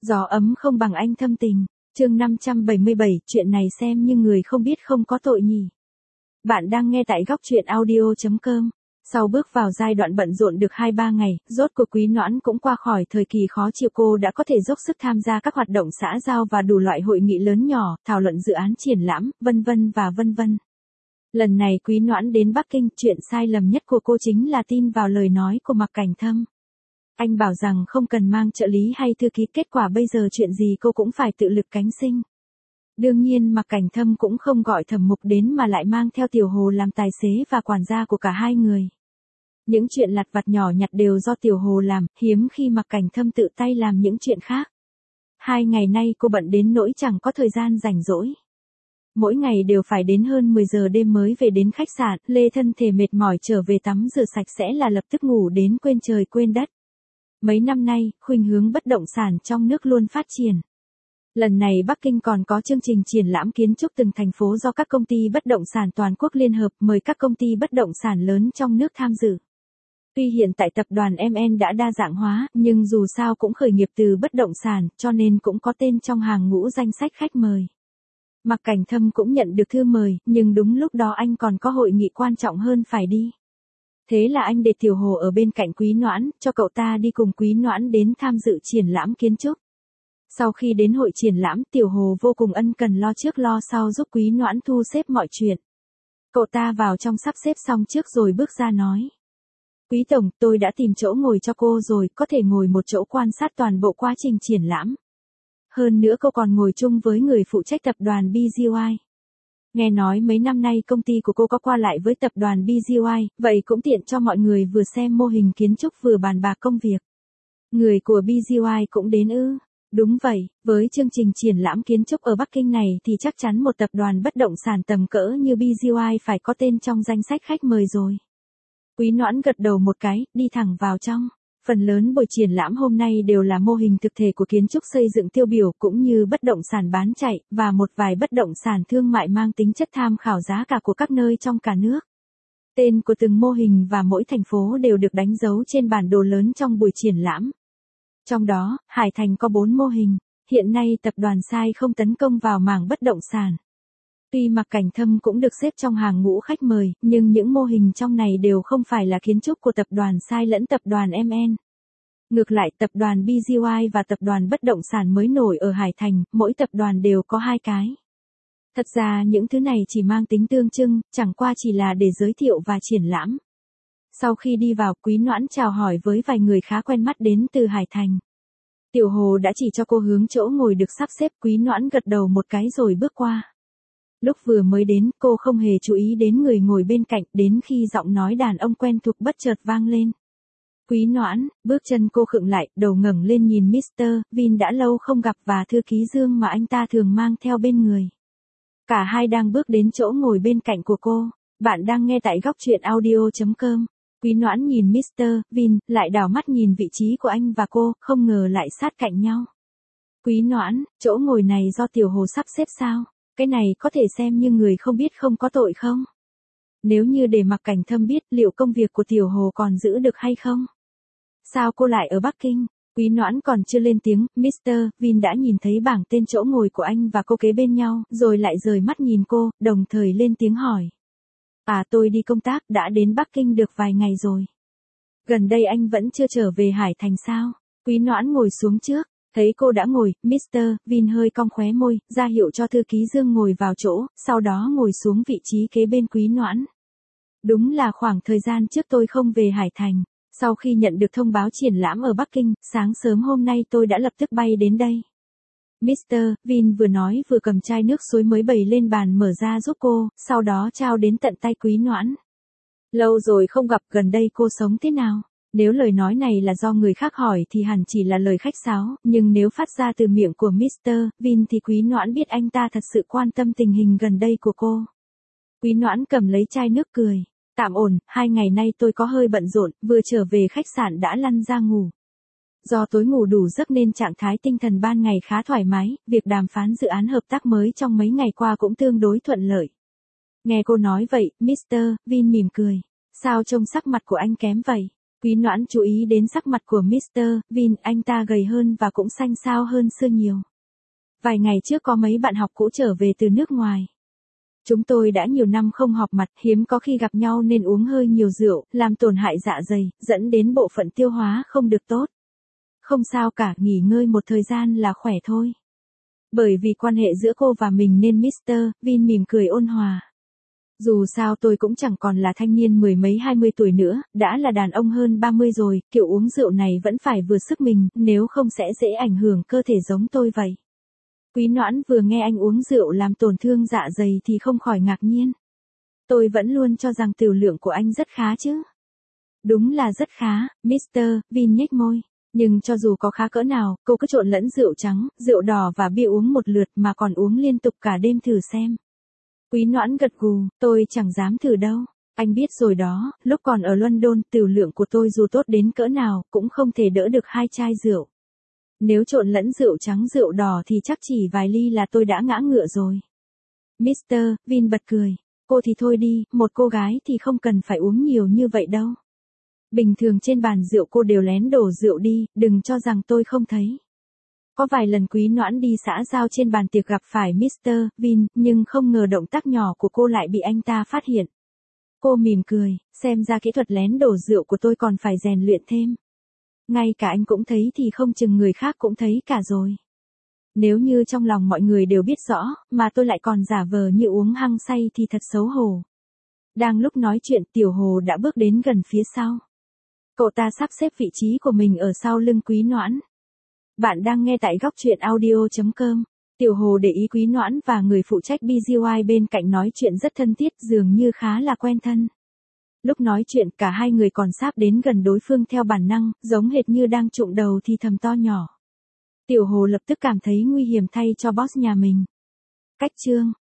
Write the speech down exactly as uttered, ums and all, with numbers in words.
Gió ấm không bằng anh thâm tình. Chương năm trăm bảy mươi bảy, chuyện này xem như người không biết không có tội nhỉ. Bạn đang nghe tại góc truyện audio chấm com. Sau bước vào giai đoạn bận rộn được hai ba ngày, rốt cuộc Quý Noãn cũng qua khỏi thời kỳ khó chịu, cô đã có thể dốc sức tham gia các hoạt động xã giao và đủ loại hội nghị lớn nhỏ, thảo luận dự án triển lãm, vân vân và vân vân. Lần này Quý Noãn đến Bắc Kinh, chuyện sai lầm nhất của cô chính là tin vào lời nói của Mạc Cảnh Thâm. Anh bảo rằng không cần mang trợ lý hay thư ký, kết quả bây giờ chuyện gì cô cũng phải tự lực cánh sinh. Đương nhiên Mạc Cảnh Thâm cũng không gọi Thẩm Mục đến mà lại mang theo Tiểu Hồ làm tài xế và quản gia của cả hai người. Những chuyện lặt vặt nhỏ nhặt đều do Tiểu Hồ làm, hiếm khi Mạc Cảnh Thâm tự tay làm những chuyện khác. Hai ngày nay cô bận đến nỗi chẳng có thời gian rảnh rỗi. Mỗi ngày đều phải đến hơn mười giờ đêm mới về đến khách sạn, lê thân thể mệt mỏi trở về tắm rửa sạch sẽ là lập tức ngủ đến quên trời quên đất. Mấy năm nay, khuynh hướng bất động sản trong nước luôn phát triển. Lần này Bắc Kinh còn có chương trình triển lãm kiến trúc từng thành phố do các công ty bất động sản toàn quốc liên hợp, mời các công ty bất động sản lớn trong nước tham dự. Tuy hiện tại tập đoàn em en đã đa dạng hóa, nhưng dù sao cũng khởi nghiệp từ bất động sản, cho nên cũng có tên trong hàng ngũ danh sách khách mời. Mạc Cảnh Thâm cũng nhận được thư mời, nhưng đúng lúc đó anh còn có hội nghị quan trọng hơn phải đi. Thế là anh để Tiểu Hồ ở bên cạnh Quý Noãn, cho cậu ta đi cùng Quý Noãn đến tham dự triển lãm kiến trúc. Sau khi đến hội triển lãm, Tiểu Hồ vô cùng ân cần lo trước lo sau giúp Quý Noãn thu xếp mọi chuyện. Cậu ta vào trong sắp xếp xong trước rồi bước ra nói. Quý Tổng, tôi đã tìm chỗ ngồi cho cô rồi, có thể ngồi một chỗ quan sát toàn bộ quá trình triển lãm. Hơn nữa cô còn ngồi chung với người phụ trách tập đoàn bê giê i. Nghe nói mấy năm nay công ty của cô có qua lại với tập đoàn bê giê i, vậy cũng tiện cho mọi người vừa xem mô hình kiến trúc vừa bàn bạc công việc. Người của bê giê i cũng đến ư? Đúng vậy, với chương trình triển lãm kiến trúc ở Bắc Kinh này thì chắc chắn một tập đoàn bất động sản tầm cỡ như bê giê i phải có tên trong danh sách khách mời rồi. Quý Noãn gật đầu một cái, đi thẳng vào trong. Phần lớn buổi triển lãm hôm nay đều là mô hình thực thể của kiến trúc xây dựng tiêu biểu cũng như bất động sản bán chạy, và một vài bất động sản thương mại mang tính chất tham khảo giá cả của các nơi trong cả nước. Tên của từng mô hình và mỗi thành phố đều được đánh dấu trên bản đồ lớn trong buổi triển lãm. Trong đó, Hải Thành có bốn mô hình, hiện nay tập đoàn Sai không tấn công vào mảng bất động sản. Tuy Mạc Cảnh Thâm cũng được xếp trong hàng ngũ khách mời, nhưng những mô hình trong này đều không phải là kiến trúc của tập đoàn Sai lẫn tập đoàn em en. Ngược lại, tập đoàn bê giê i và tập đoàn bất động sản mới nổi ở Hải Thành, mỗi tập đoàn đều có hai cái. Thật ra những thứ này chỉ mang tính tương trưng, chẳng qua chỉ là để giới thiệu và triển lãm. Sau khi đi vào, Quý Noãn chào hỏi với vài người khá quen mắt đến từ Hải Thành. Tiểu Hồ đã chỉ cho cô hướng chỗ ngồi được sắp xếp, Quý Noãn gật đầu một cái rồi bước qua. Lúc vừa mới đến, cô không hề chú ý đến người ngồi bên cạnh, đến khi giọng nói đàn ông quen thuộc bất chợt vang lên. Quý Noãn, bước chân cô khựng lại, đầu ngẩng lên nhìn mít tơ Vin đã lâu không gặp và thư ký Dương mà anh ta thường mang theo bên người. Cả hai đang bước đến chỗ ngồi bên cạnh của cô. Bạn đang nghe tại góc truyện audio chấm com. Quý Noãn nhìn mít tơ Vin, lại đảo mắt nhìn vị trí của anh và cô, không ngờ lại sát cạnh nhau. Quý Noãn, chỗ ngồi này do Tiểu Hồ sắp xếp sao? Cái này có thể xem như người không biết không có tội không? Nếu như để Mạc Cảnh Thâm biết, liệu công việc của Tiểu Hồ còn giữ được hay không? Sao cô lại ở Bắc Kinh? Quý Noãn còn chưa lên tiếng, mít tơ Vin đã nhìn thấy bảng tên chỗ ngồi của anh và cô kế bên nhau, rồi lại rời mắt nhìn cô, đồng thời lên tiếng hỏi. À, tôi đi công tác, đã đến Bắc Kinh được vài ngày rồi. Gần đây anh vẫn chưa trở về Hải Thành sao? Quý Noãn ngồi xuống trước, thấy cô đã ngồi, mít tơ Vin hơi cong khóe môi, ra hiệu cho thư ký Dương ngồi vào chỗ, sau đó ngồi xuống vị trí kế bên Quý Noãn. Đúng là khoảng thời gian trước tôi không về Hải Thành. Sau khi nhận được thông báo triển lãm ở Bắc Kinh, sáng sớm hôm nay tôi đã lập tức bay đến đây. mít tơ Vin vừa nói vừa cầm chai nước suối mới bày lên bàn mở ra giúp cô, sau đó trao đến tận tay Quý Noãn. Lâu rồi không gặp, gần đây cô sống thế nào? Nếu lời nói này là do người khác hỏi thì hẳn chỉ là lời khách sáo, nhưng nếu phát ra từ miệng của mít tơ Vin thì Quý Noãn biết anh ta thật sự quan tâm tình hình gần đây của cô. Quý Noãn cầm lấy chai nước cười. Tạm ổn, hai ngày nay tôi có hơi bận rộn, vừa trở về khách sạn đã lăn ra ngủ. Do tối ngủ đủ giấc nên trạng thái tinh thần ban ngày khá thoải mái, việc đàm phán dự án hợp tác mới trong mấy ngày qua cũng tương đối thuận lợi. Nghe cô nói vậy, mít tơ Vin mỉm cười. Sao trông sắc mặt của anh kém vậy? Quý Noãn chú ý đến sắc mặt của mít tơ Vin, anh ta gầy hơn và cũng xanh xao hơn xưa nhiều. Vài ngày trước có mấy bạn học cũ trở về từ nước ngoài. Chúng tôi đã nhiều năm không họp mặt, hiếm có khi gặp nhau nên uống hơi nhiều rượu, làm tổn hại dạ dày, dẫn đến bộ phận tiêu hóa không được tốt. Không sao cả, nghỉ ngơi một thời gian là khỏe thôi. Bởi vì quan hệ giữa cô và mình nên mít tơ Vin mỉm cười ôn hòa. Dù sao tôi cũng chẳng còn là thanh niên mười mấy hai mươi tuổi nữa, đã là đàn ông hơn ba mươi rồi, kiểu uống rượu này vẫn phải vừa sức mình, nếu không sẽ dễ ảnh hưởng cơ thể giống tôi vậy. Quý Noãn vừa nghe anh uống rượu làm tổn thương dạ dày thì không khỏi ngạc nhiên. Tôi vẫn luôn cho rằng tiểu lượng của anh rất khá chứ. Đúng là rất khá, mít tơ Vin nhếch môi. Nhưng cho dù có khá cỡ nào, cô cứ trộn lẫn rượu trắng, rượu đỏ và bia uống một lượt mà còn uống liên tục cả đêm thử xem. Quý Noãn gật gù, tôi chẳng dám thử đâu. Anh biết rồi đó, lúc còn ở London, tiểu lượng của tôi dù tốt đến cỡ nào, cũng không thể đỡ được hai chai rượu. Nếu trộn lẫn rượu trắng rượu đỏ thì chắc chỉ vài ly là tôi đã ngã ngựa rồi. mít tơ Vin bật cười. Cô thì thôi đi, một cô gái thì không cần phải uống nhiều như vậy đâu. Bình thường trên bàn rượu cô đều lén đổ rượu đi, đừng cho rằng tôi không thấy. Có vài lần Quý Noãn đi xã giao trên bàn tiệc gặp phải mít tơ Vin, nhưng không ngờ động tác nhỏ của cô lại bị anh ta phát hiện. Cô mỉm cười, xem ra kỹ thuật lén đổ rượu của tôi còn phải rèn luyện thêm. Ngay cả anh cũng thấy thì không chừng người khác cũng thấy cả rồi. Nếu như trong lòng mọi người đều biết rõ, mà tôi lại còn giả vờ như uống hăng say thì thật xấu hổ. Đang lúc nói chuyện, Tiểu Hồ đã bước đến gần phía sau. Cậu ta sắp xếp vị trí của mình ở sau lưng Quý Noãn. Bạn đang nghe tại góc truyện audio chấm com. Tiểu Hồ để ý Quý Noãn và người phụ trách bê giê i bên cạnh nói chuyện rất thân thiết, dường như khá là quen thân. Lúc nói chuyện cả hai người còn sáp đến gần đối phương theo bản năng, giống hệt như đang trụng đầu thì thầm to nhỏ. Tiểu Hồ lập tức cảm thấy nguy hiểm thay cho boss nhà mình. Cách chương